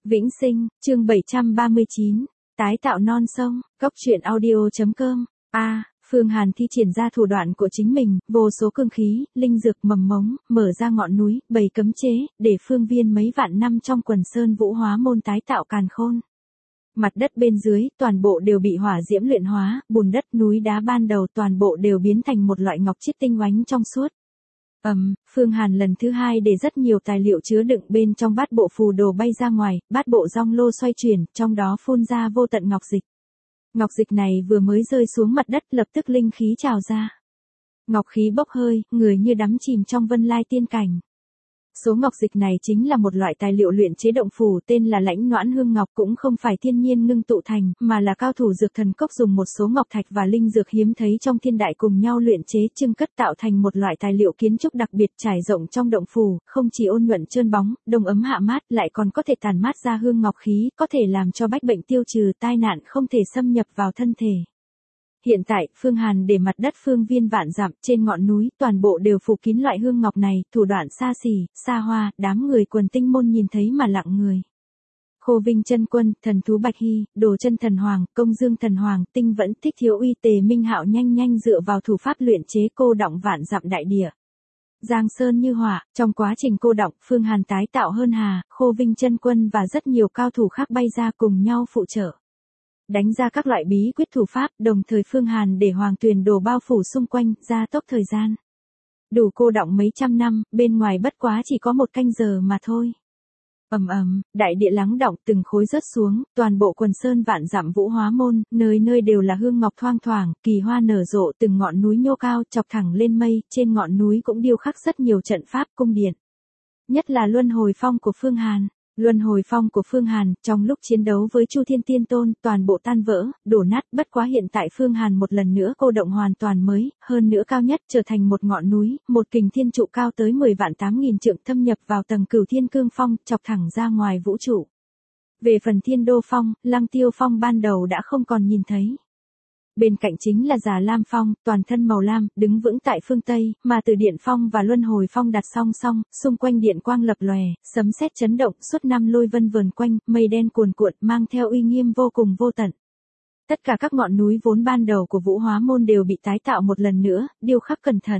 Vĩnh Sinh, chương 739, tái tạo non sông, góc truyện audio.com. Phương Hàn thi triển ra thủ đoạn của chính mình, vô số cương khí, linh dược mầm mống, mở ra ngọn núi, bày cấm chế, để phương viên mấy vạn năm trong quần sơn Vũ Hóa môn tái tạo càn khôn. Mặt đất bên dưới, toàn bộ đều bị hỏa diễm luyện hóa, bùn đất núi đá ban đầu toàn bộ đều biến thành một loại ngọc chiết tinh oánh trong suốt. Phương Hàn lần thứ hai để rất nhiều tài liệu chứa đựng bên trong bát bộ phù đồ bay ra ngoài, bát bộ rong lô xoay chuyển, trong đó phun ra vô tận ngọc dịch. Ngọc dịch này vừa mới rơi xuống mặt đất lập tức linh khí trào ra. Ngọc khí bốc hơi, người như đắm chìm trong vân lai tiên cảnh. Số ngọc dịch này chính là một loại tài liệu luyện chế động phủ tên là Lãnh Noãn Hương Ngọc, cũng không phải thiên nhiên ngưng tụ thành, mà là cao thủ dược thần cốc dùng một số ngọc thạch và linh dược hiếm thấy trong thiên đại cùng nhau luyện chế trưng cất tạo thành một loại tài liệu kiến trúc đặc biệt trải rộng trong động phủ, không chỉ ôn nhuận trơn bóng, đông ấm hạ mát, lại còn có thể tản mát ra hương ngọc khí, có thể làm cho bách bệnh tiêu trừ, tai nạn không thể xâm nhập vào thân thể. Hiện tại, Phương Hàn để mặt đất phương viên vạn dặm trên ngọn núi, toàn bộ đều phủ kín loại hương ngọc này, thủ đoạn xa xỉ, xa hoa, đám người quần tinh môn nhìn thấy mà lặng người. Khô Vinh Chân Quân, Thần Thú Bạch Hy, Đồ Chân Thần Hoàng, Công Dương Thần Hoàng, Tinh Vẫn Thích Thiếu Uy, Tề Minh Hạo nhanh dựa vào thủ pháp luyện chế cô đọng vạn dặm đại địa. Giang sơn như hỏa, trong quá trình cô đọng, Phương Hàn tái tạo hơn Hà, Khô Vinh Chân Quân và rất nhiều cao thủ khác bay ra cùng nhau phụ trợ. Đánh ra các loại bí quyết thủ pháp, đồng thời Phương Hàn để hoàng tuyền đồ bao phủ xung quanh, gia tốc thời gian. Đủ cô đọng mấy trăm năm, bên ngoài bất quá chỉ có 1 canh giờ mà thôi. Đại địa lắng đọng, từng khối rớt xuống, toàn bộ quần sơn vạn dặm Vũ Hóa môn, nơi nơi đều là hương ngọc thoang thoảng, kỳ hoa nở rộ, từng ngọn núi nhô cao, chọc thẳng lên mây, trên ngọn núi cũng điêu khắc rất nhiều trận pháp cung điện. Nhất là Luân Hồi Phong của Phương Hàn. Luân Hồi Phong của Phương Hàn, trong lúc chiến đấu với Chu Thiên Tiên Tôn, toàn bộ tan vỡ, đổ nát, bất quá hiện tại Phương Hàn một lần nữa cô động hoàn toàn mới, hơn nữa cao nhất trở thành một ngọn núi, một kình thiên trụ cao tới 10.800.000 trượng thâm nhập vào tầng Cửu Thiên Cương Phong, chọc thẳng ra ngoài vũ trụ. Về phần Thiên Đô Phong, Lăng Tiêu Phong ban đầu đã không còn nhìn thấy. Bên cạnh chính là Già Lam Phong, toàn thân màu lam, đứng vững tại phương Tây, mà Từ Điện Phong và Luân Hồi Phong đặt song song, xung quanh điện quang lập lòe, sấm sét chấn động, suốt năm lôi vân vờn quanh, mây đen cuồn cuộn, mang theo uy nghiêm vô cùng vô tận. Tất cả các ngọn núi vốn ban đầu của Vũ Hóa môn đều bị tái tạo một lần nữa, điêu khắc cẩn thận.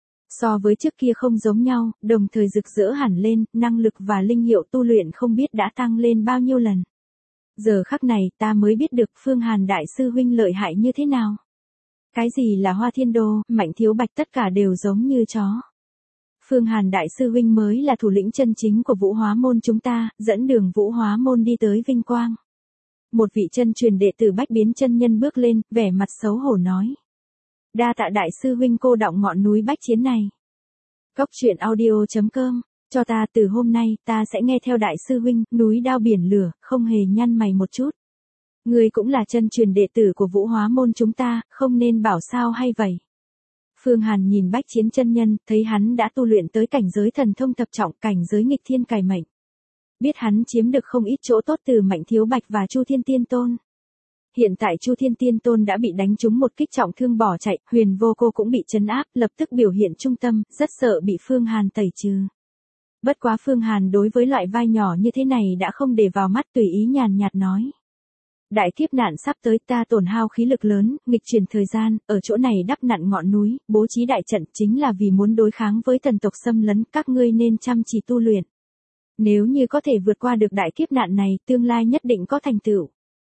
So với trước kia không giống nhau, đồng thời rực rỡ hẳn lên, năng lực và linh hiệu tu luyện không biết đã tăng lên bao nhiêu lần. Giờ khắc này ta mới biết được Phương Hàn đại sư huynh lợi hại như thế nào. Cái gì là Hoa Thiên Đô, Mạnh Thiếu Bạch tất cả đều giống như chó. Phương Hàn đại sư huynh mới là thủ lĩnh chân chính của Vũ Hóa môn chúng ta, dẫn đường Vũ Hóa môn đi tới vinh quang. Một vị chân truyền đệ tử Bách Biến chân nhân bước lên, vẻ mặt xấu hổ nói. Đa tạ đại sư huynh cô đọng ngọn núi Bách Chiến này. Góc truyện audio.com. Cho ta từ hôm nay, ta sẽ nghe theo đại sư huynh, núi đao biển lửa, không hề nhăn mày một chút. Ngươi cũng là chân truyền đệ tử của Vũ Hóa môn chúng ta, không nên bảo sao hay vậy. Phương Hàn nhìn Bách Chiến chân nhân, thấy hắn đã tu luyện tới cảnh giới thần thông thập trọng, cảnh giới nghịch thiên cải mệnh. Biết hắn chiếm được không ít chỗ tốt từ Mạnh Thiếu Bạch và Chu Thiên Tiên Tôn. Hiện tại Chu Thiên Tiên Tôn đã bị đánh trúng một kích trọng thương bỏ chạy, Huyền Vô Cô cũng bị trấn áp, lập tức biểu hiện trung tâm, rất sợ bị Phương Hàn tẩy trừ. Bất quá Phương Hàn đối với loại vai nhỏ như thế này đã không để vào mắt, tùy ý nhàn nhạt nói. Đại kiếp nạn sắp tới, ta tổn hao khí lực lớn, nghịch chuyển thời gian, ở chỗ này đắp nặn ngọn núi, bố trí đại trận chính là vì muốn đối kháng với thần tộc xâm lấn, các ngươi nên chăm chỉ tu luyện. Nếu như có thể vượt qua được đại kiếp nạn này, tương lai nhất định có thành tựu.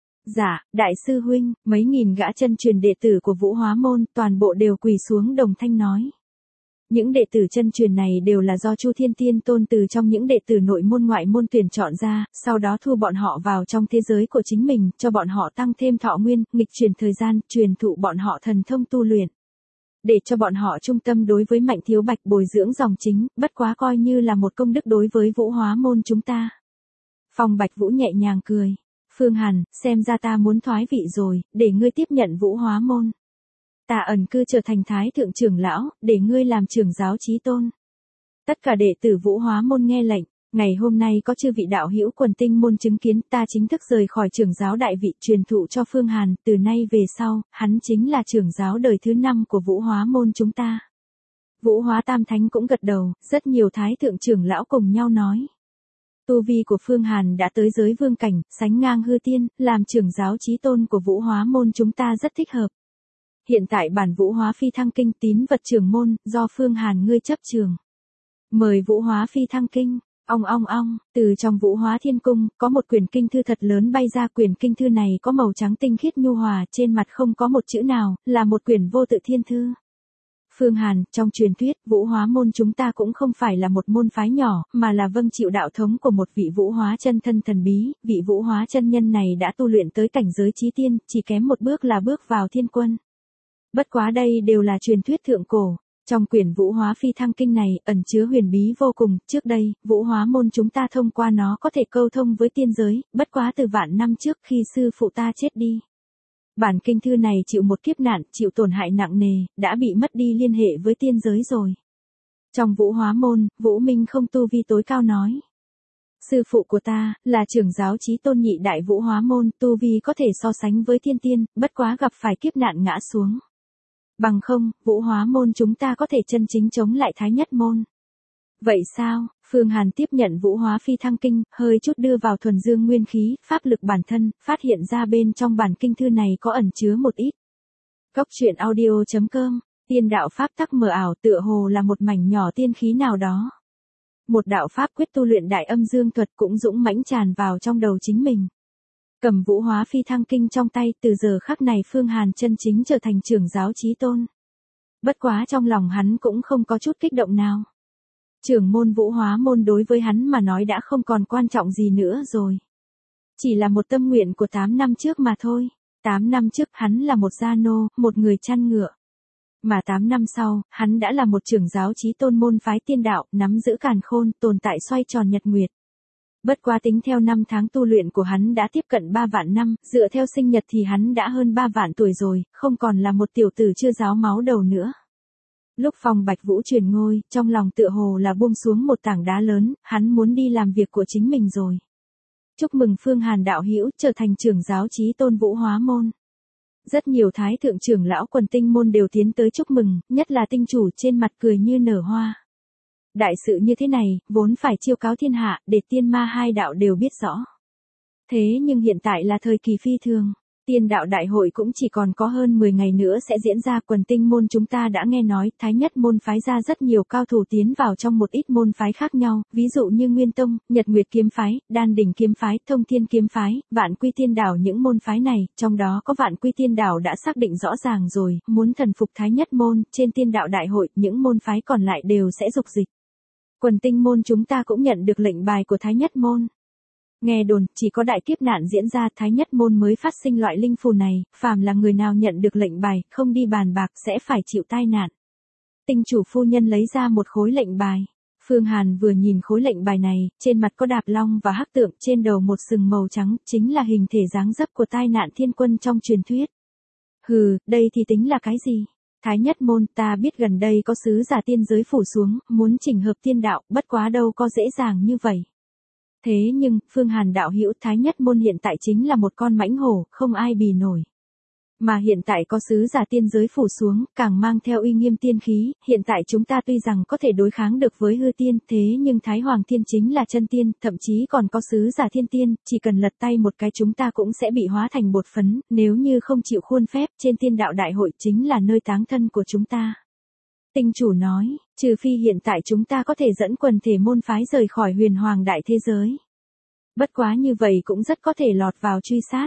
Dạ, đại sư huynh, mấy nghìn gã chân truyền đệ tử của Vũ Hóa môn, toàn bộ đều quỳ xuống đồng thanh nói. Những đệ tử chân truyền này đều là do Chu Thiên Tiên Tôn từ trong những đệ tử nội môn ngoại môn tuyển chọn ra, sau đó thu bọn họ vào trong thế giới của chính mình, cho bọn họ tăng thêm thọ nguyên, nghịch truyền thời gian, truyền thụ bọn họ thần thông tu luyện. Để cho bọn họ trung tâm đối với Mạnh Thiếu Bạch bồi dưỡng dòng chính, bất quá coi như là một công đức đối với Vũ Hóa môn chúng ta. Phong Bạch Vũ nhẹ nhàng cười. Phương Hàn, xem ra ta muốn thoái vị rồi, để ngươi tiếp nhận Vũ Hóa môn. Ta ẩn cư trở thành thái thượng trưởng lão, để ngươi làm trưởng giáo chí tôn. Tất cả đệ tử Vũ Hóa môn nghe lệnh, ngày hôm nay có chư vị đạo hữu quần tinh môn chứng kiến, ta chính thức rời khỏi trưởng giáo đại vị, truyền thụ cho Phương Hàn, từ nay về sau, hắn chính là trưởng giáo đời thứ 5 của Vũ Hóa môn chúng ta. Vũ Hóa Tam Thánh cũng gật đầu, rất nhiều thái thượng trưởng lão cùng nhau nói. Tu vi của Phương Hàn đã tới giới vương cảnh, sánh ngang hư tiên, làm trưởng giáo chí tôn của Vũ Hóa môn chúng ta rất thích hợp. Hiện tại bản Vũ Hóa phi thăng kinh tín vật trưởng môn, do Phương Hàn ngươi chấp trường. Mời Vũ Hóa phi thăng kinh. Ong, từ trong Vũ Hóa Thiên Cung, có một quyển kinh thư thật lớn bay ra. Quyển kinh thư này có màu trắng tinh khiết nhu hòa, trên mặt không có một chữ nào, là một quyển vô tự thiên thư. Phương Hàn, trong truyền thuyết, Vũ Hóa môn chúng ta cũng không phải là một môn phái nhỏ, mà là vâng chịu đạo thống của một vị Vũ Hóa chân thân thần bí. Vị Vũ Hóa chân nhân này đã tu luyện tới cảnh giới chí tiên, chỉ kém một bước là bước vào thiên quân. Bất quá đây đều là truyền thuyết thượng cổ. Trong quyển Vũ Hóa phi thăng kinh này, ẩn chứa huyền bí vô cùng. Trước đây, Vũ Hóa môn chúng ta thông qua nó có thể câu thông với tiên giới, bất quá từ vạn năm trước khi sư phụ ta chết đi. Bản kinh thư này chịu một kiếp nạn, chịu tổn hại nặng nề, đã bị mất đi liên hệ với tiên giới rồi. Trong Vũ Hóa môn, Vũ Minh không tu vi tối cao nói. Sư phụ của ta, là trưởng giáo chí tôn nhị đại Vũ Hóa môn, tu vi có thể so sánh với thiên tiên, bất quá gặp phải kiếp nạn ngã xuống. Bằng không, Vũ Hóa môn chúng ta có thể chân chính chống lại Thái Nhất môn. Vậy sao? Phương Hàn tiếp nhận Vũ Hóa phi thăng kinh, hơi chút đưa vào thuần dương nguyên khí, pháp lực bản thân, phát hiện ra bên trong bản kinh thư này có ẩn chứa một ít. Góc truyện audio.com, tiên đạo pháp tắc mờ ảo tựa hồ là một mảnh nhỏ tiên khí nào đó. Một đạo pháp quyết tu luyện đại âm dương thuật cũng dũng mãnh tràn vào trong đầu chính mình. Cầm Vũ Hóa phi thăng kinh trong tay, từ giờ khắc này Phương Hàn chân chính trở thành trưởng giáo chí tôn. Bất quá trong lòng hắn cũng không có chút kích động nào. Trưởng môn Vũ Hóa môn đối với hắn mà nói đã không còn quan trọng gì nữa rồi. Chỉ là một tâm nguyện của 8 năm trước mà thôi. 8 năm trước hắn là một gia nô, một người chăn ngựa. Mà 8 năm sau, hắn đã là một trưởng giáo chí tôn môn phái tiên đạo, nắm giữ càn khôn, tồn tại xoay tròn nhật nguyệt. Bất quá tính theo năm tháng tu luyện của hắn đã tiếp cận 3 vạn năm, dựa theo sinh nhật thì hắn đã hơn 3 vạn tuổi rồi, không còn là một tiểu tử chưa ráo máu đầu nữa. Lúc Phong Bạch Vũ truyền ngôi, trong lòng tựa hồ là buông xuống một tảng đá lớn, hắn muốn đi làm việc của chính mình rồi. Chúc mừng Phương Hàn đạo hữu trở thành trưởng giáo chí tôn Vũ Hóa môn. Rất nhiều thái thượng trưởng lão quần tinh môn đều tiến tới chúc mừng, nhất là tinh chủ trên mặt cười như nở hoa. Đại sự như thế này, vốn phải chiêu cáo thiên hạ, để tiên ma hai đạo đều biết rõ. Thế nhưng hiện tại là thời kỳ phi thường. Tiên đạo đại hội cũng chỉ còn có hơn 10 ngày nữa sẽ diễn ra. Quần tinh môn chúng ta đã nghe nói, Thái Nhất môn phái ra rất nhiều cao thủ tiến vào trong một ít môn phái khác nhau, ví dụ như Nguyên Tông, Nhật Nguyệt kiếm phái, Đan Đỉnh kiếm phái, Thông Thiên kiếm phái, Vạn Quy Tiên đảo. Những môn phái này, trong đó có Vạn Quy Tiên đảo đã xác định rõ ràng rồi, muốn thần phục Thái Nhất môn. Trên tiên đạo đại hội, những môn phái còn lại đều sẽ dục dịch. Quần tinh môn chúng ta cũng nhận được lệnh bài của Thái Nhất môn. Nghe đồn, chỉ có đại kiếp nạn diễn ra Thái Nhất môn mới phát sinh loại linh phù này, phàm là người nào nhận được lệnh bài, không đi bàn bạc sẽ phải chịu tai nạn. Tinh chủ phu nhân lấy ra một khối lệnh bài. Phương Hàn vừa nhìn khối lệnh bài này, trên mặt có đạp long và hắc tượng, trên đầu một sừng màu trắng, chính là hình thể dáng dấp của tai nạn thiên quân trong truyền thuyết. Hừ, đây thì tính là cái gì? Thái Nhất môn, ta biết gần đây có sứ giả tiên giới phủ xuống, muốn chỉnh hợp tiên đạo, bất quá đâu có dễ dàng như vậy. Thế nhưng, Phương Hàn đạo hữu, Thái Nhất môn hiện tại chính là một con mãnh hổ, không ai bì nổi. Mà hiện tại có sứ giả tiên giới phủ xuống, càng mang theo uy nghiêm tiên khí, hiện tại chúng ta tuy rằng có thể đối kháng được với hư tiên, thế nhưng Thái Hoàng Thiên chính là chân tiên, thậm chí còn có sứ giả thiên tiên, chỉ cần lật tay một cái chúng ta cũng sẽ bị hóa thành bột phấn, nếu như không chịu khuôn phép, trên tiên đạo đại hội chính là nơi táng thân của chúng ta. Tinh chủ nói, trừ phi hiện tại chúng ta có thể dẫn quần thể môn phái rời khỏi huyền hoàng đại thế giới. Bất quá như vậy cũng rất có thể lọt vào truy sát.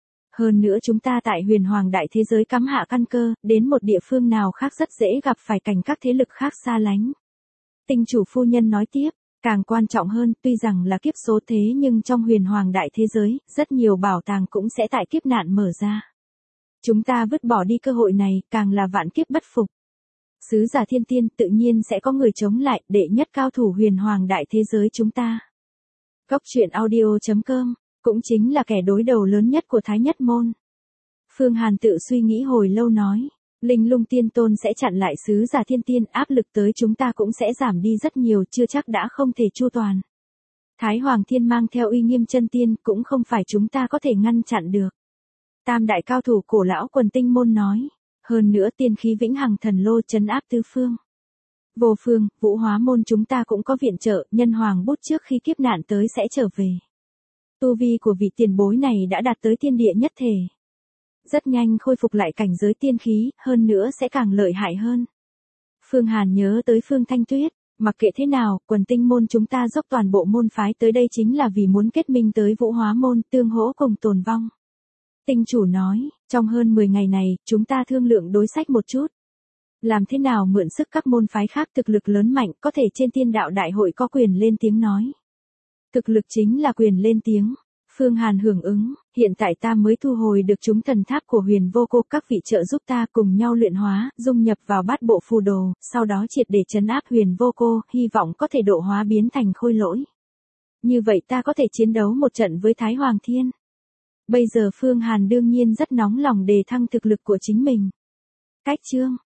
Hơn nữa chúng ta tại huyền hoàng đại thế giới cắm hạ căn cơ, đến một địa phương nào khác rất dễ gặp phải cảnh các thế lực khác xa lánh. Tinh chủ phu nhân nói tiếp, càng quan trọng hơn, tuy rằng là kiếp số thế nhưng trong huyền hoàng đại thế giới, rất nhiều bảo tàng cũng sẽ tại kiếp nạn mở ra. Chúng ta vứt bỏ đi cơ hội này, càng là vạn kiếp bất phục. Sứ giả thiên tiên tự nhiên sẽ có người chống lại, đệ nhất cao thủ huyền hoàng đại thế giới chúng ta. Góc truyện audio.com, cũng chính là kẻ đối đầu lớn nhất của Thái Nhất môn. Phương Hàn tự suy nghĩ hồi lâu nói, Linh Lung tiên tôn sẽ chặn lại sứ giả thiên tiên, áp lực tới chúng ta cũng sẽ giảm đi rất nhiều, chưa chắc đã không thể chu toàn. Thái Hoàng Thiên mang theo uy nghiêm chân tiên, cũng không phải chúng ta có thể ngăn chặn được. Tam đại cao thủ cổ lão quần tinh môn nói. Hơn nữa tiên khí vĩnh hằng thần lô trấn áp tứ phương. Vô Phương, Vũ Hóa môn chúng ta cũng có viện trợ, nhân hoàng bút trước khi kiếp nạn tới sẽ trở về. Tu vi của vị tiền bối này đã đạt tới tiên địa nhất thể. Rất nhanh khôi phục lại cảnh giới tiên khí, hơn nữa sẽ càng lợi hại hơn. Phương Hàn nhớ tới Phương Thanh Tuyết, mặc kệ thế nào, quần tinh môn chúng ta dốc toàn bộ môn phái tới đây chính là vì muốn kết minh tới Vũ Hóa môn, tương hỗ cùng tồn vong. Tinh chủ nói, trong hơn 10 ngày này, chúng ta thương lượng đối sách một chút. Làm thế nào mượn sức các môn phái khác thực lực lớn mạnh, có thể trên tiên đạo đại hội có quyền lên tiếng nói. Thực lực chính là quyền lên tiếng. Phương Hàn hưởng ứng, hiện tại ta mới thu hồi được chúng thần tháp của Huyền Vô Cô, các vị trợ giúp ta cùng nhau luyện hóa, dung nhập vào bát bộ phù đồ, sau đó triệt để trấn áp Huyền Vô Cô, hy vọng có thể độ hóa biến thành khôi lỗi. Như vậy ta có thể chiến đấu một trận với Thái Hoàng Thiên. Bây giờ Phương Hàn đương nhiên rất nóng lòng đề thăng thực lực của chính mình. Cách chương